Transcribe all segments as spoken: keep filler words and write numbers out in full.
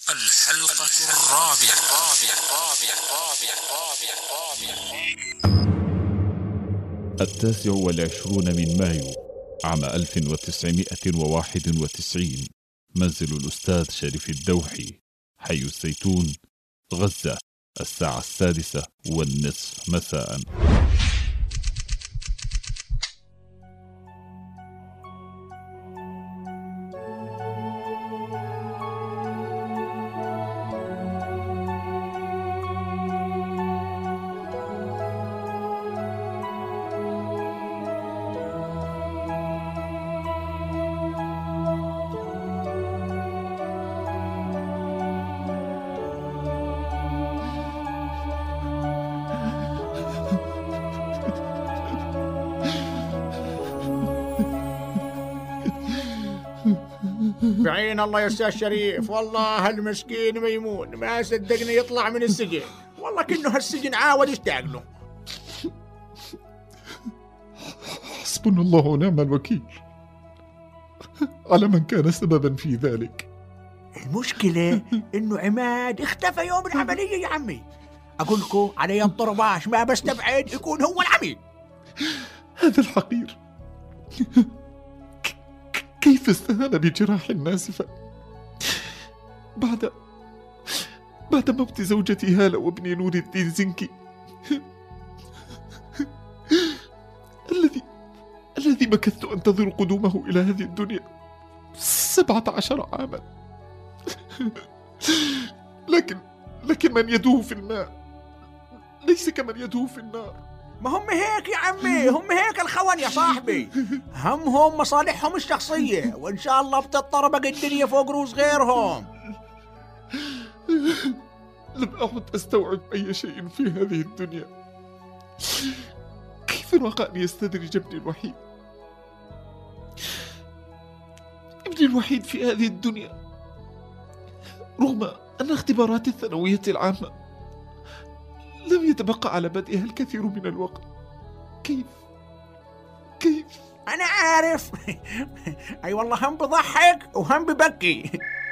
الحلقة الرابعة الرابعة الرابعة الرابعة الرابعة التاسع والعشرون من مايو عام ألف وتسعمائة وواحد وتسعين. منزل الأستاذ شريف الدوحي، حي الزيتون، غزة، الساعة السادسة والنصف مساء. بعين الله يا أستاذ شريف، والله المسكين ميمون ما صدقنا يطلع من السجن، والله كأنه هالسجن عاود يشتاق له. حسبنا الله ونعم الوكيل على من كان سببا في ذلك. المشكلة إنه عماد اختفى يوم العملية يا عمي. أقول لكم علي الطرباش ما بستبعد يكون هو العميد. هذا الحقير كيف استهان بجراح ناسفة بعد بعد موت زوجتي هالة وابني نور الدين زنكي الذي الذي مكثت أنتظر قدومه إلى هذه الدنيا سبعة عشر عاما. لكن لكن من يدوه في الماء ليس كمن يدوه في النار. ما هم هيك يا عمي، هم هيك الخون يا صاحبي، همهم مصالحهم الشخصية، وإن شاء الله بتطربق الدنيا فوق روس غيرهم. لم أعد أستوعب أي شيء في هذه الدنيا. كيف الواقع أن يستدرج ابني الوحيد ابني الوحيد في هذه الدنيا، رغم أن اختبارات الثانوية العامة لم يتبقى على بدئها الكثير من الوقت. كيف كيف أنا عارف. أي والله هم بضحك وهم ببكي.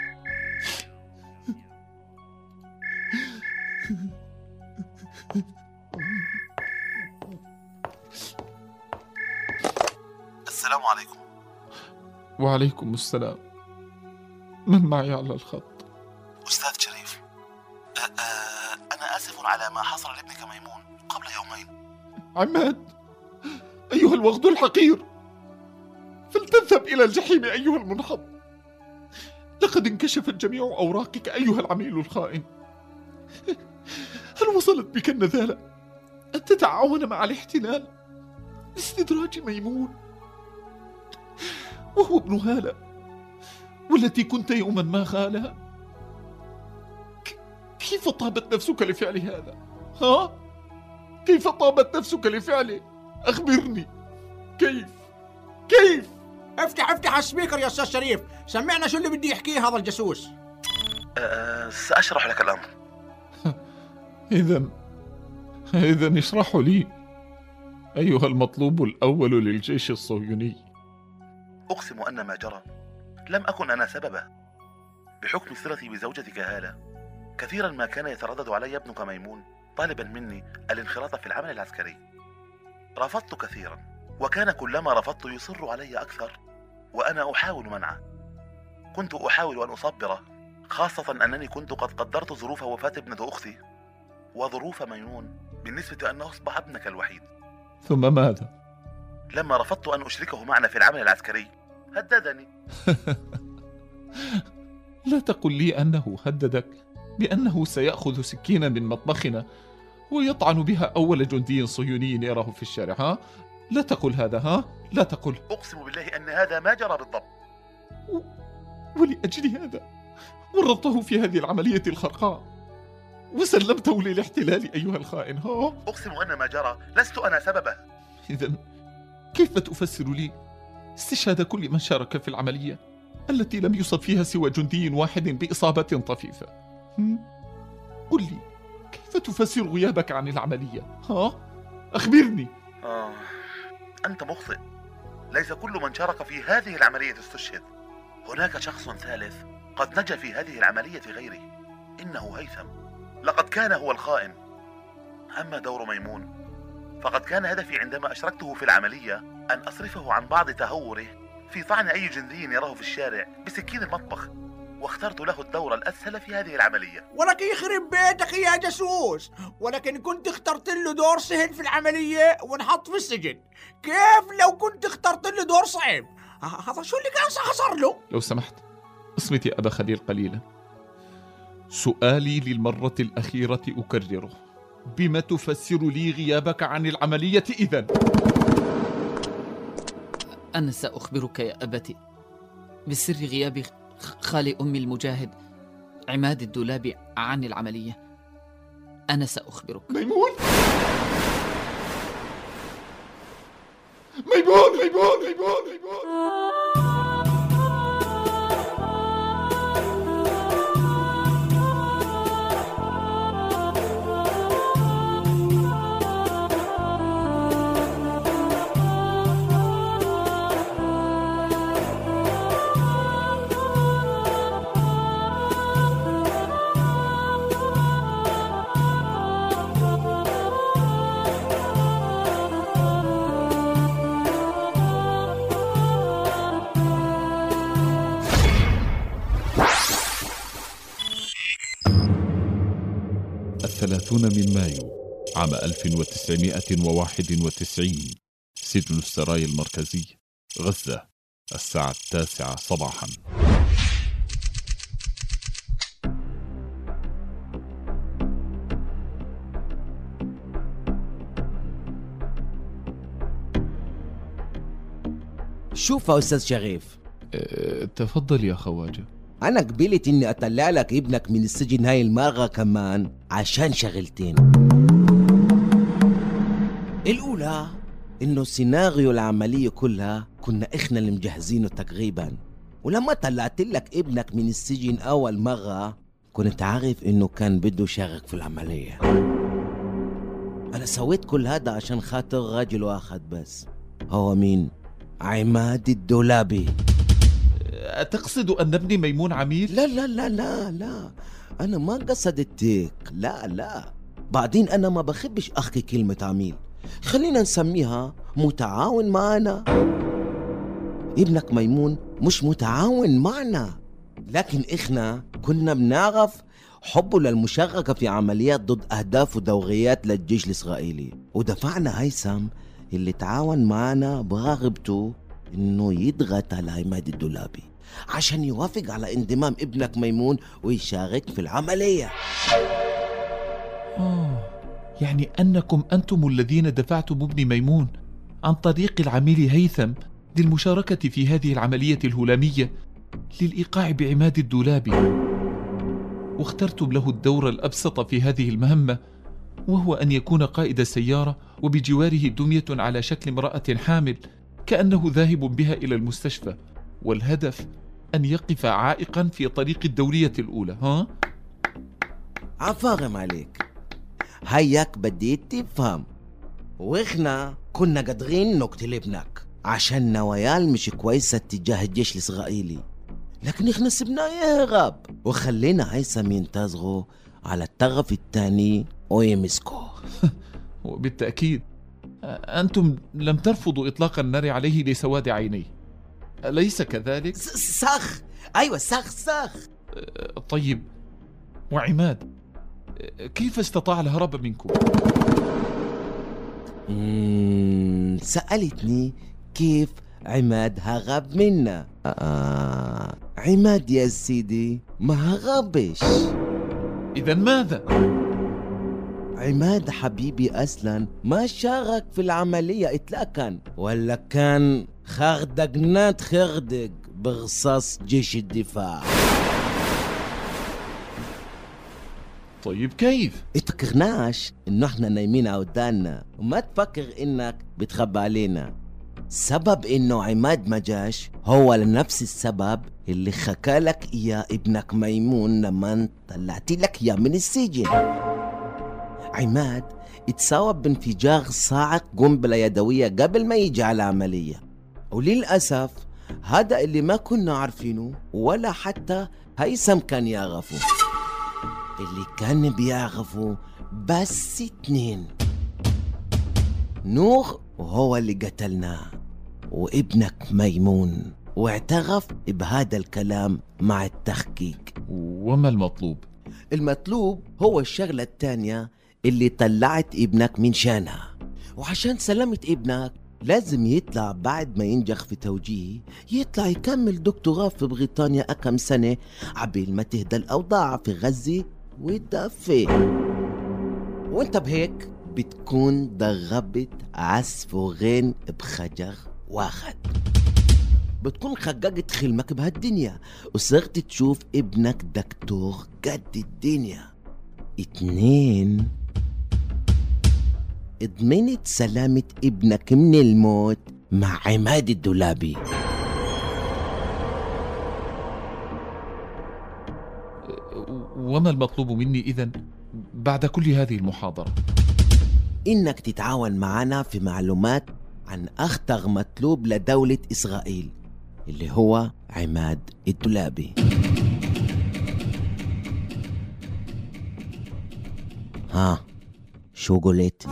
السلام عليكم. وعليكم السلام. من معي على الخط؟ أستاذ شريف، أ- أ- أنا آسف على ما حصل لابنك ميمون قبل يومين. عماد، أيها الوغد الحقير، فلتذهب إلى الجحيم أيها المنحط. لقد انكشفت جميع أوراقك أيها العميل الخائن. هل وصلت بك النذالة أن تتعاون مع الاحتلال لاستدراج ميمون وهو ابن هالة والتي كنت يوما ما خالها؟ كيف طابت نفسك لفعل هذا؟ ها؟ كيف طابت نفسك لفعله؟ أخبرني. كيف؟ كيف؟ افتح افتح السبيكر يا أستاذ شريف، سمعنا شو اللي بدي يحكيه هذا الجاسوس. أه سأشرح لك الأمر. إذن إذن اشرحوا لي أيها المطلوب الأول للجيش الصهيوني. أقسم أن ما جرى لم أكن أنا سببه. بحكم صلتي بزوجتك هالة، كثيرا ما كان يتردد علي ابنك ميمون طالبا مني الانخراط في العمل العسكري. رفضت كثيرا، وكان كلما رفضت يصر علي أكثر وأنا أحاول منعه. كنت أحاول أن أصبره، خاصة أنني كنت قد قدرت ظروف وفاة ابنة أختي وظروف ميمون بالنسبة أنه أصبح ابنك الوحيد. ثم ماذا؟ لما رفضت أن أشركه معنا في العمل العسكري هددني. لا تقل لي أنه هددك بأنه سيأخذ سكينا من مطبخنا ويطعن بها أول جندي صهيوني يراه في الشارع. ها؟ لا تقل هذا. ها؟ لا تقل. أقسم بالله أن هذا ما جرى بالضبط. و... ولأجل هذا ورطته في هذه العملية الخرقاء وسلمته للاحتلال أيها الخائن. ها؟ أقسم أن ما جرى لست أنا سببه. إذن كيف تفسر لي استشهاد كل من شارك في العملية التي لم يصب فيها سوى جندي واحد بإصابة طفيفة؟ قل لي كيف تفسر غيابك عن العملية؟ ها؟ أخبرني. آه، أنت مخطئ. ليس كل من شارك في هذه العملية استشهد. هناك شخص ثالث قد نجا في هذه العملية غيري، إنه هيثم، لقد كان هو الخائن. أما دور ميمون فقد كان هدفي عندما أشركته في العملية أن أصرفه عن بعض تهوره في طعن أي جندي يراه في الشارع بسكين المطبخ، واخترت له الدور الأسهل في هذه العملية. ولك يخرب بيتك يا جاسوس، ولكن كنت اخترت له دور سهل في العملية ونحط في السجن. كيف لو كنت اخترت له دور صعب؟ هذا شو اللي كان حصر له؟ لو سمحت اصمت يا أبا خليل قليلا. سؤالي للمرة الأخيرة أكرره، بما تفسر لي غيابك عن العملية إذن؟ أنا سأخبرك يا أبتي بسر غياب خالي أمي المجاهد عماد الدولابي عن العملية. أنا سأخبرك. ميمون ميمون ميمون ميمون ميمون الثلاثون من مايو عام ألف وتسعمائة وواحد وتسعين، سجن السراي المركزي، غزة، الساعة التاسعة صباحا. شوف يا أستاذ شريف، أه، تفضل يا خواجة. أنا قبلت إني أطلع لك ابنك من السجن هاي المرة كمان عشان شغلتين. الأولى إنه سيناريو العملية كلها كنا إحنا اللي مجهزينه تقريبا، ولما طلعت لك ابنك من السجن أول مرة كنت عارف إنه كان بده يشارك في العملية. أنا سويت كل هذا عشان خاطر راجل واحد بس، هو مين؟ عماد الدولابي. أتقصد أن ابني ميمون عميل؟ لا لا لا لا لا، أنا ما قصدت هيك، لا لا. بعدين أنا ما بخبش أحكي كلمة عميل، خلينا نسميها متعاون معنا. ابنك ميمون مش متعاون معنا، لكن إحنا كنا بنعرف حبه للمشاركة في عمليات ضد أهداف ودوريات للجيش الإسرائيلي، ودفعنا هيثم اللي تعاون معنا برغبته إنه يضغط على عماد الدولابي عشان يوافق على انضمام ابنك ميمون ويشارك في العملية. آه، يعني أنكم أنتم الذين دفعتم ابني ميمون عن طريق العميل هيثم للمشاركة في هذه العملية الهلامية للإيقاع بعماد الدولابي، واخترتم له الدور الأبسط في هذه المهمة، وهو أن يكون قائد سيارة وبجواره دمية على شكل امرأة حامل كأنه ذاهب بها إلى المستشفى، والهدف أن يقف عائقا في طريق الدورية الأولى. ها؟ عفارم عليك، هياك بديت تفهم. وإحنا كنا قادرين نقتل ابنك عشان نوايال مش كويسة تجاه الجيش الإسرائيلي، لكن إحنا سبناه يهرب وخلينا هيثم ينتظروا على الطرف الثاني ويمسكوه. وبالتأكيد أنتم لم ترفضوا إطلاق النار عليه لسواد عينيه، أليس كذلك؟ سخ، أيوة سخ سخ. طيب، وعماد كيف استطاع الهرب منكم؟ مم... سألتني كيف عماد هرب منا. آه... عماد يا سيدي ما هربش. إذن ماذا؟ عماد حبيبي أصلا ما شارك في العملية إطلاقا، ولا كان خردقنات خردق برصاص جيش الدفاع. طيب كيف؟ اتفكرناش إنه احنا نايمين عودانا، وما تفكر إنك بتخبى علينا. سبب إنه عماد ما جاش هو لنفس السبب اللي خكالك إياه ابنك ميمون لما طلعت لك إياه من السجن. عماد اتصاب بانفجار صاعق قنبلة يدوية قبل ما يجي على العملية، وللأسف هذا اللي ما كنا عارفينه ولا حتى هيثم كان يعرفه، اللي كان بيعرفه بس اتنين، نور وهو اللي قتلناه، وابنك ميمون، واعترف بهذا الكلام مع التحقيق. وما المطلوب؟ المطلوب هو الشغلة التانية اللي طلعت ابنك من شانها، وعشان سلامة ابنك لازم يطلع بعد ما ينجح في توجيه، يطلع يكمل دكتوراه في بريطانيا أكم سنة عبيل ما تهدى الأوضاع في غزة وتدفي. وانت بهيك بتكون ضربت عصفورين بخجر واحد، بتكون خججت خلمك بهالدنيا وصرت تشوف ابنك دكتور قد الدنيا. اتنين، ضمنت سلامة ابنك من الموت مع عماد الدولابي. وما المطلوب مني إذن بعد كل هذه المحاضرة؟ إنك تتعاون معنا في معلومات عن أخطر مطلوب لدولة إسرائيل اللي هو عماد الدولابي. ها شو قلت؟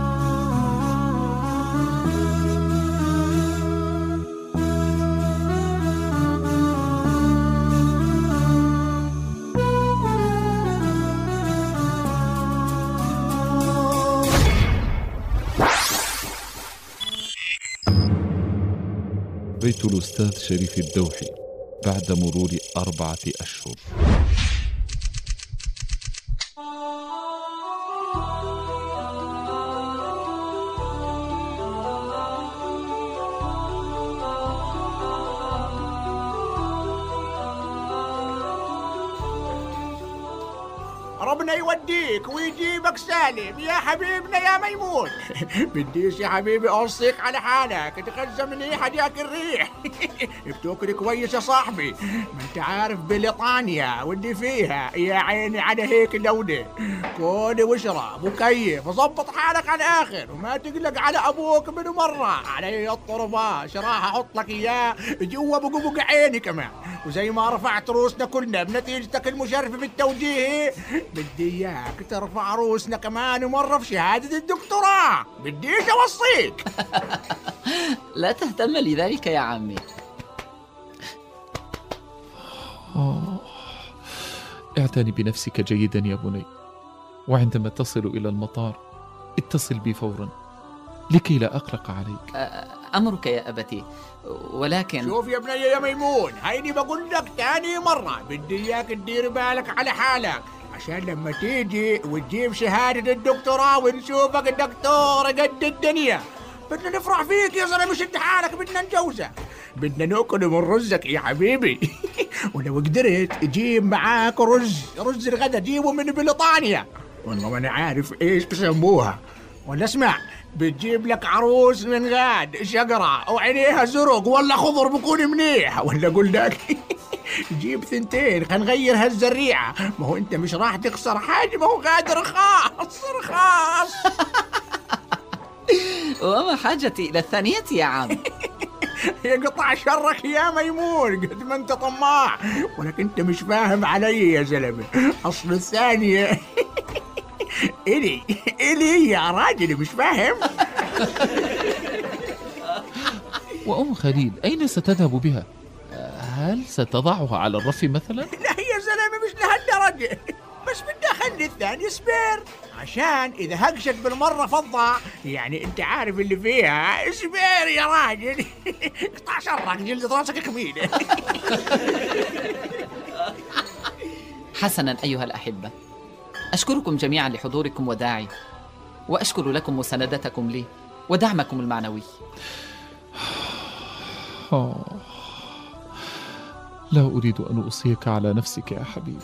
بيت الأستاذ شريف الدوحي بعد مرور أربعة أشهر. ربنا يوديك ويجيبك سالم يا حبيبنا يا ميمون. بديش يا حبيبي أوصيك على حالك، تغزى منيح هديك الريح. بتاكل كويس يا صاحبي، ما انت عارف بريطانيا واللي فيها يا عيني على هيك دولة. كل واشرب وكيف وظبط حالك على الآخر، وما تقلق على أبوك من مرة. علي الطرباش راح أحط لك إياه جوا بقبق عيني كمان، وزي ما رفعت روسنا كلنا بنتيجتك المشرفة بالتوجيه، بدي إياك ترفع روسنا كمان مرة في شهادة الدكتوراه. بديش أوصيك. لا تهتم لذلك يا عمي. آه. اعتني بنفسك جيدا يا بني، وعندما تصل إلى المطار اتصل بي فورا لكي لا أقلق عليك. أمرك يا أبتي، ولكن شوف يا بني يا ميمون، هيني بقول لك تاني مرة، بدي إياك تدير بالك على حالك، عشان لما تيجي وتجيب شهادة الدكتوراه ونشوفك دكتور قد الدنيا بدنا نفرح فيك يا زلمة. شد حالك، بدنا نجوزك، بدنا ناكل من رزك يا حبيبي. ولو قدرت جيب معاك رز رز الغدا، جيبه من بريطانيا، والله ما انا عارف ايش بسموها. ولا اسمع، بتجيب لك عروس من غاد شقرة وعينيها زرق ولا خضر بكون منيح. ولا اقول لك جيب ثنتين خلينا نغير هالزريعة، ما هو انت مش راح تخسر حاجة، ما هو غاد رخاص رخاص. وما حاجتي إلى الثانية يا عم. يقطع شرك يا ميمون قد ما انت طماع، ولكن انت مش فاهم علي يا زلمة. اصل الثانية إلي إلي يا راجل، مش فاهم. وأم خليل أين ستذهب بها؟ هل ستضعها على الرف مثلا؟ لا يا زلمة مش لهالدرجة، بس بدي أخلي الثاني سبير، عشان إذا هقشت بالمرة فضة يعني أنت عارف اللي فيها سبير يا راجل. قطع شرك جلد راسك كمينة. حسنا أيها الأحبة، أشكركم جميعا لحضوركم وداعي، وأشكر لكم مساندتكم لي ودعمكم المعنوي. آه. لا أريد أن أوصيك على نفسك يا حبيبي،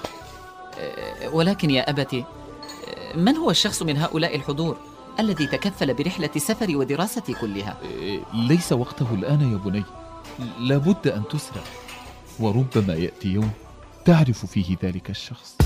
ولكن يا أبتي، من هو الشخص من هؤلاء الحضور الذي تكفل برحلة سفري ودراستي كلها؟ ليس وقته الآن يا بني، لابد أن تسرع، وربما يأتي يوم تعرف فيه ذلك الشخص.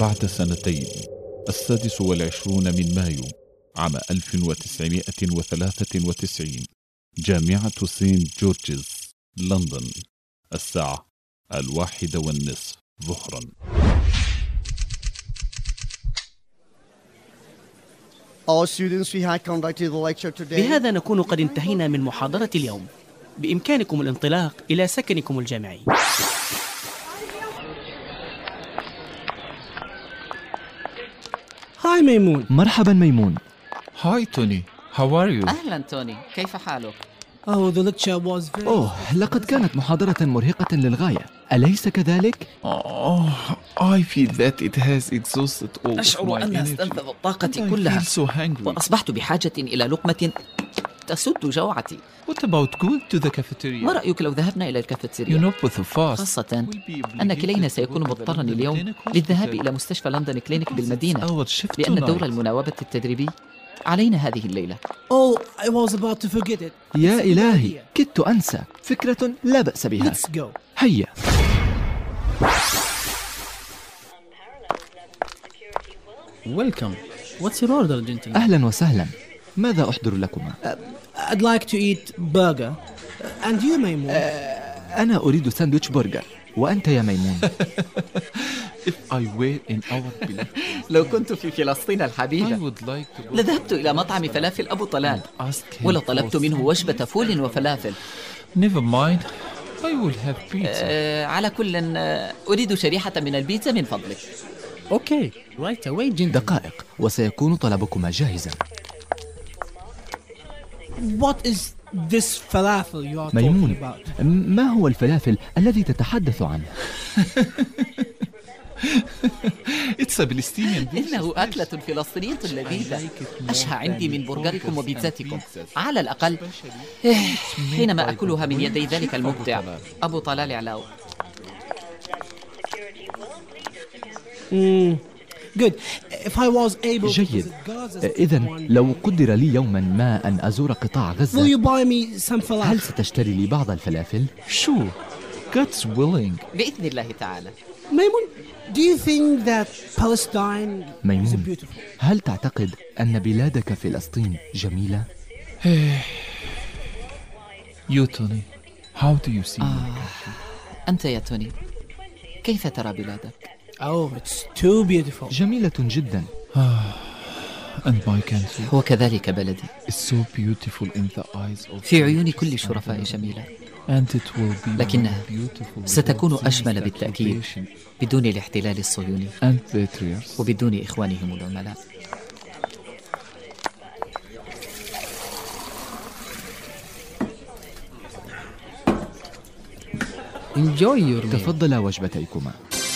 وبعد سنتين السادس والعشرون من مايو عام ألف وتسعمائة وثلاثة وتسعين جامعة سينت جورجز لندن الساعة الواحدة والنصف ظهرا. بهذا نكون قد انتهينا من محاضرة اليوم. بإمكانكم الانطلاق إلى سكنكم الجامعي. هاي ميمون. مرحبا ميمون. هاي توني. How are you? أهلا توني، كيف حالك؟ Oh, the lecture was very... أوه، لقد كانت محاضرة مرهقة للغاية، أليس كذلك؟ Oh, I feel that it has exhausted all of أشعر my أنها energy. استنفذت طاقتي I كلها، feel so hungry. وأصبحت بحاجة إلى لقمة تسد جوعتي. What about going to the cafeteria? ما رأيك لو ذهبنا إلى You الكافيتيريا؟ know, with the fast. خاصة أن كلينا سيكون مضطرا اليوم للذهاب إلى مستشفى لندن كلينيك بالمدينة، لأن دور المناوبة التدريبي علينا هذه الليلة. Oh, I was about to forget it. يا إلهي، كدت أنسى. فكرة لا بأس بها. Let's go. هيا. Welcome. What's your order, gentlemen? أهلا وسهلا. ماذا أحضر لكما؟ I'd like to eat burger. And you, Maymoon? أنا أريد ساندويتش برجر. وأنت يا ميمون؟ If I were in our village, لو كنت في فلسطين I الحبيبة would like to go لذهبت إلى مطعم فلافل أبو طلال and ask him ولطلبت for منه some- وجبة فول وفلافل. Never mind. I will have pizza. آه على كل آه، أريد شريحة من البيتزا من فضلك. Okay. Right away, gentlemen. دقائق وسيكون طلبكما جاهزا. What is this falafel you are talking ميمون، about? ما هو الفلافل الذي تتحدث عنه؟ It's a Palestinian dish. إنه أكلة فلسطينية لذيذة، أشهى عندي من برجركم وبيتزاتكم على الأقل إيه، حينما أكلها من يدي ذلك المبدع أبو طلال علاو. Mm. Good. If I was able to جيد. visit Gaza إذا one لو day, قدر لي يوما ما أن أزور قطاع will غزة، you buy me some هل falafel? ستشتري لي بعض الفلافل؟ Sure. God's willing. بإذن الله تعالى. Maymoon, do you think that Palestine is ميمون، beautiful? هل تعتقد أن بلادك فلسطين جميلة؟ You, Tony. How do you see your آه. country? أنت يا توني، كيف ترى بلادك؟ Oh, it's too beautiful. جميلة جدا. And my country وكذلك بلدي، is so beautiful in the eyes of في عيون كل الشرفاء جميلة، and it will be لكنها more beautiful ستكون without أجمل these بالتأكيد occupation بدون الاحتلال الصهيوني and patriots. وبدون إخوانهم العملاء. Enjoy your meal. تفضل وجبتيكما.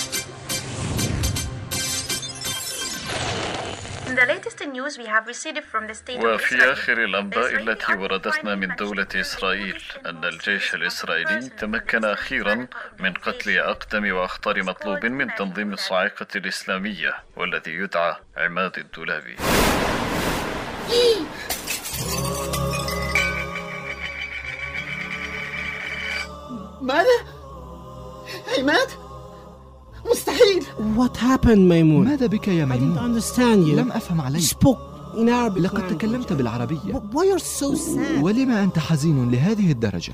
وفي آخر الأنباء التي وردتنا من دولة إسرائيل أن الجيش الإسرائيلي تمكن أخيرا من قتل أقدم وأخطر مطلوب من تنظيم الصاعقة الإسلامية والذي يدعى عماد الدولابي. ماذا؟ عماد؟ مستحيل. What happened, Maymoon? ماذا بك يا I didn't ميمون؟ understand you. لم أفهم You عليك. spoke in Arabic لقد language. تكلمت بالعربية. Wh- Why you're so sad? ولم أنت حزين لهذه الدرجة؟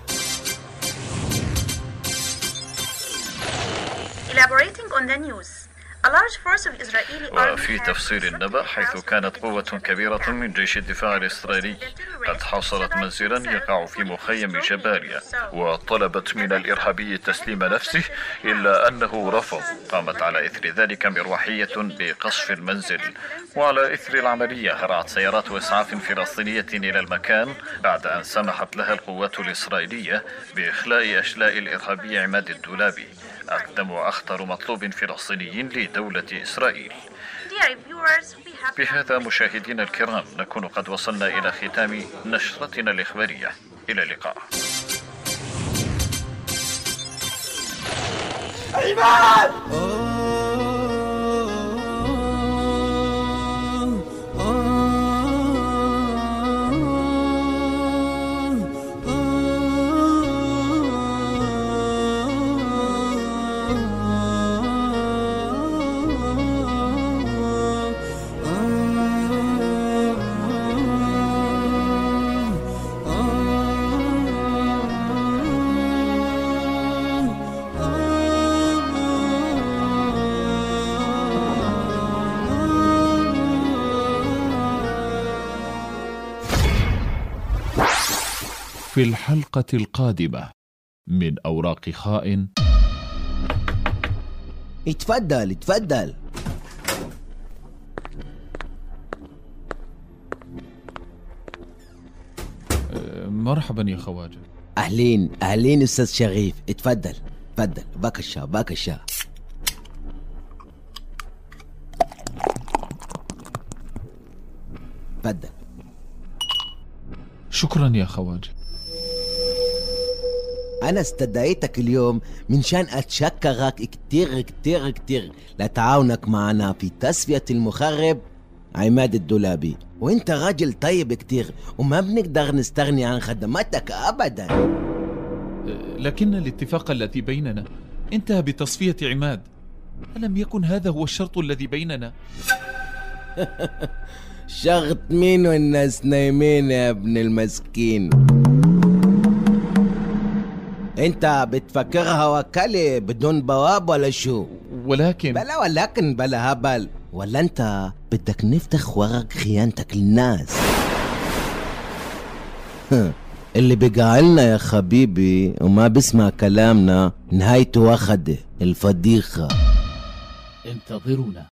Elaborating on the news, a large force of Israeli army وفي has تفصيل النبأ حيث كانت قوة كبيرة من جيش الدفاع الإسرائيلي قد حاصرت منزلا يقع في مخيم جباليا وطلبت من الإرهابي تسليم نفسه إلا أنه رفض. قامت على إثر ذلك مروحية بقصف المنزل، وعلى إثر العملية هرعت سيارات إسعاف فلسطينية إلى المكان بعد أن سمحت لها القوات الإسرائيلية بإخلاء أشلاء الإرهابي عماد الدولابي أقدم وأخطر مطلوب فلسطيني لدولة إسرائيل. Dear viewers, we have بهذا مشاهدينا الكرام نكون قد وصلنا إلى ختام نشرتنا الإخبارية. إلى اللقاء. في الحلقة القادمة من أوراق خائن. اتفضل اتفضل. مرحبا يا خواجة. أهلين أهلين أستاذ شريف، اتفضل اتفضل. بكشة بكشة. اتفضل. شكرا يا خواجة. أنا استدعيتك اليوم من شان أتشكرك كتير كتير كتير لتعاونك معنا في تسوية المخرب عماد الدولابي، وانت راجل طيب كتير وما بنقدر نستغني عن خدماتك أبدا. لكن الاتفاق الذي بيننا انتهى بتصفية عماد، ألم يكن هذا هو الشرط الذي بيننا؟ شرط مين والناس نايمين يا ابن المسكين؟ انت بتفكرها وكالة بدون بواب ولا شو؟ ولكن بلا ولكن بلا هبل، ولا انت بدك نفتح ورق خيانتك للناس؟ اللي بيقعلنا يا حبيبي وما بسمع كلامنا نهايته واخده الفضيحة. انتظرونا